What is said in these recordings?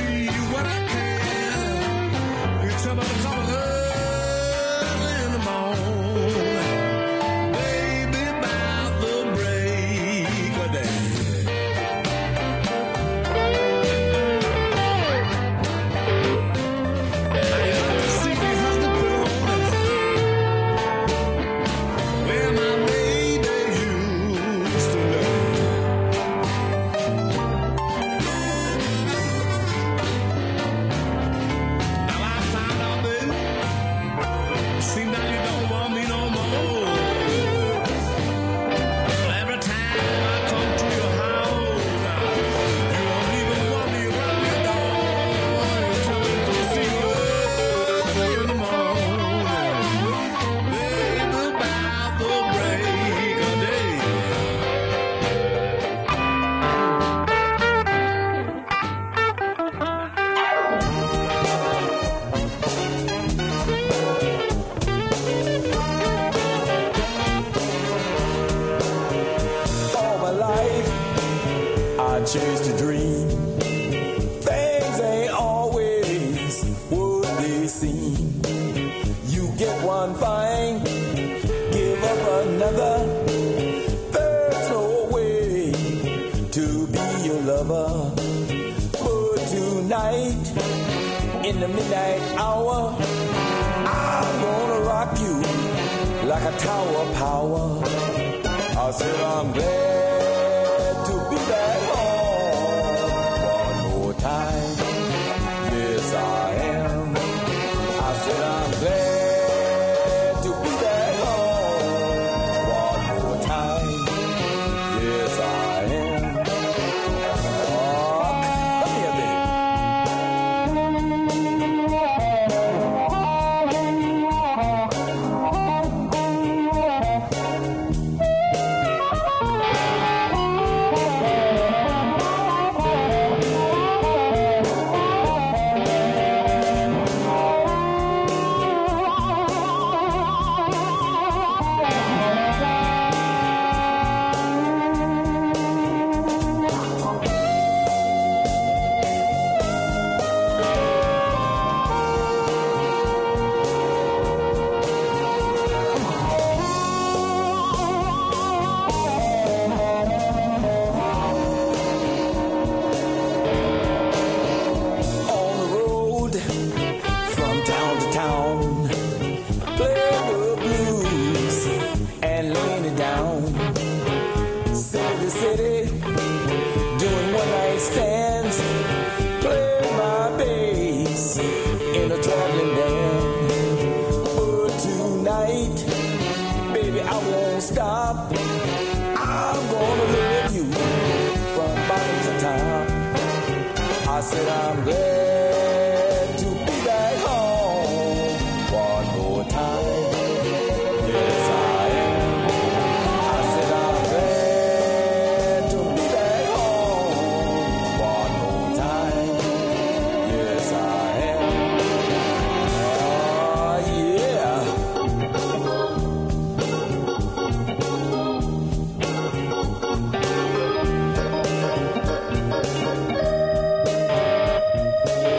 see what I can. You tell me to come early in the morning, baby, about the break of day. Chase to dream. Things ain't always what they seem. You get one thing, give up another. There's no way to be your lover. But tonight, in the midnight hour, I'm gonna rock you like a tower of power. I said I'm glad to be back home. Time. Yes, I am. I said I'm glad to be back home one more time. Yes, I am. Oh, come here, baby. I said I'm glad to be back home one more time. Yes, I am. I said I'm glad to be back home one more time. Yes, I am. Oh, yeah.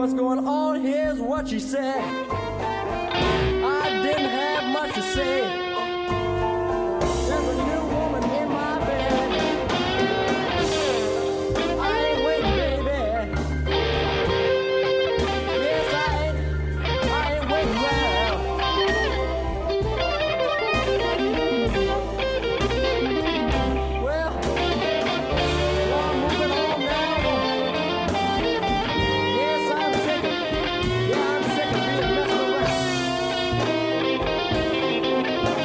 What's going on? Here's what she said. I didn't have much to say. There's a new woman in my bed. I ain't waiting, baby. Yes, I ain't waiting around. Well, I'm moving on now. Yes, I'm sick of being messed around.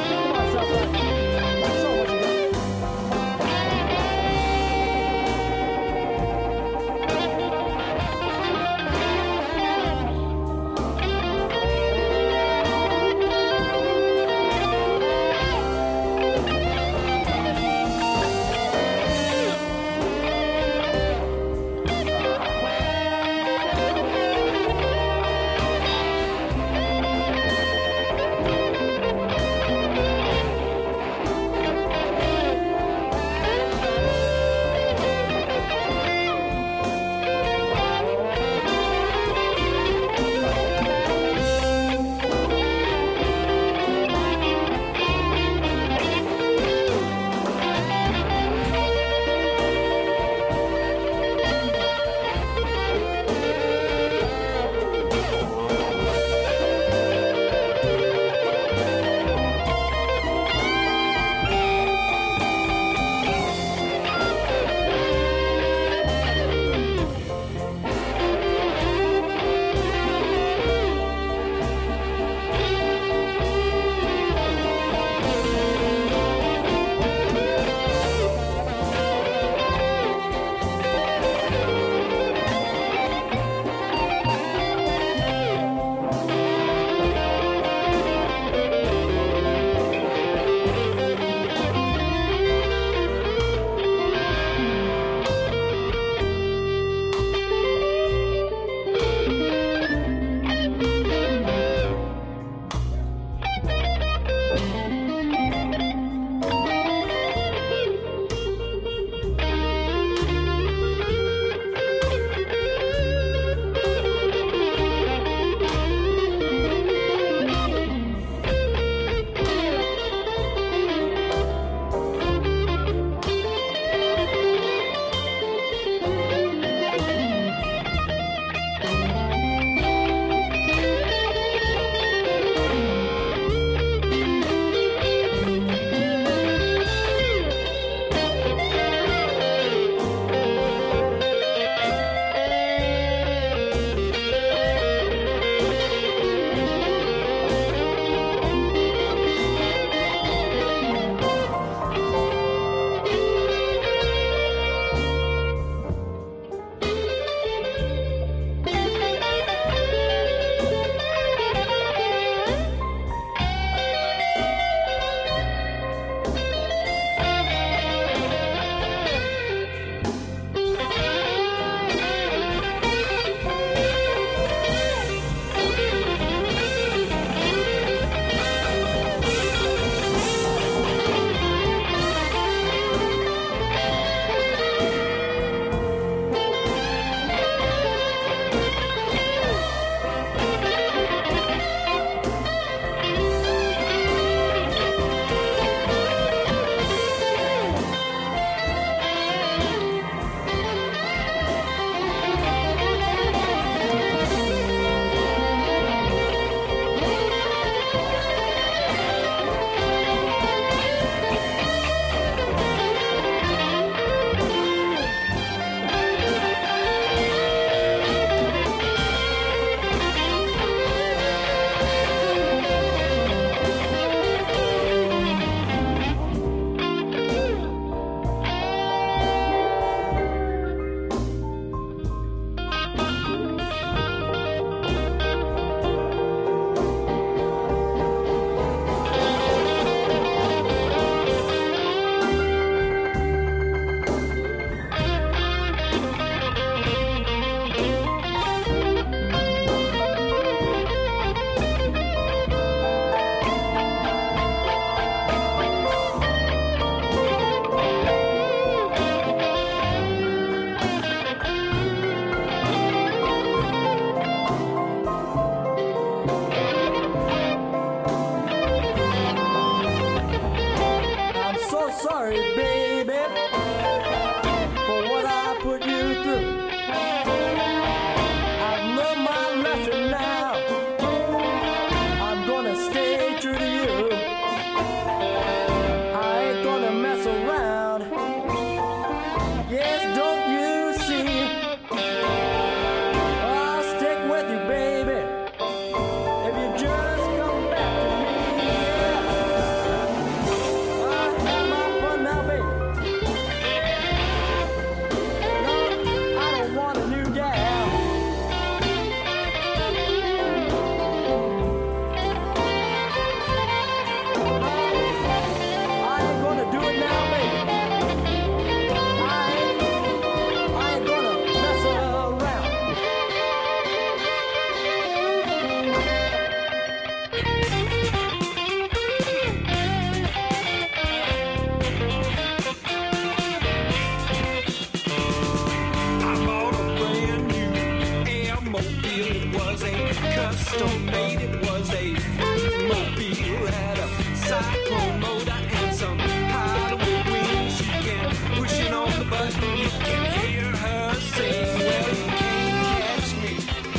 custom made. It was a mobile, had a cyclone motor and some hideaway wings. You can push it on the button, you can hear her sing. Well, you can't catch me.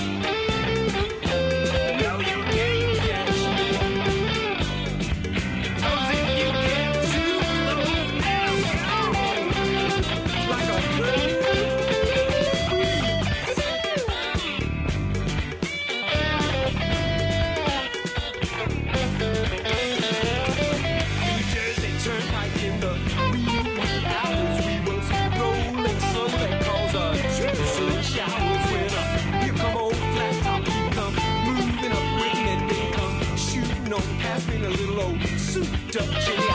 No, you can't catch me. 'Cause if you get too close, now go like a bird. Pass me a little old souped up chili.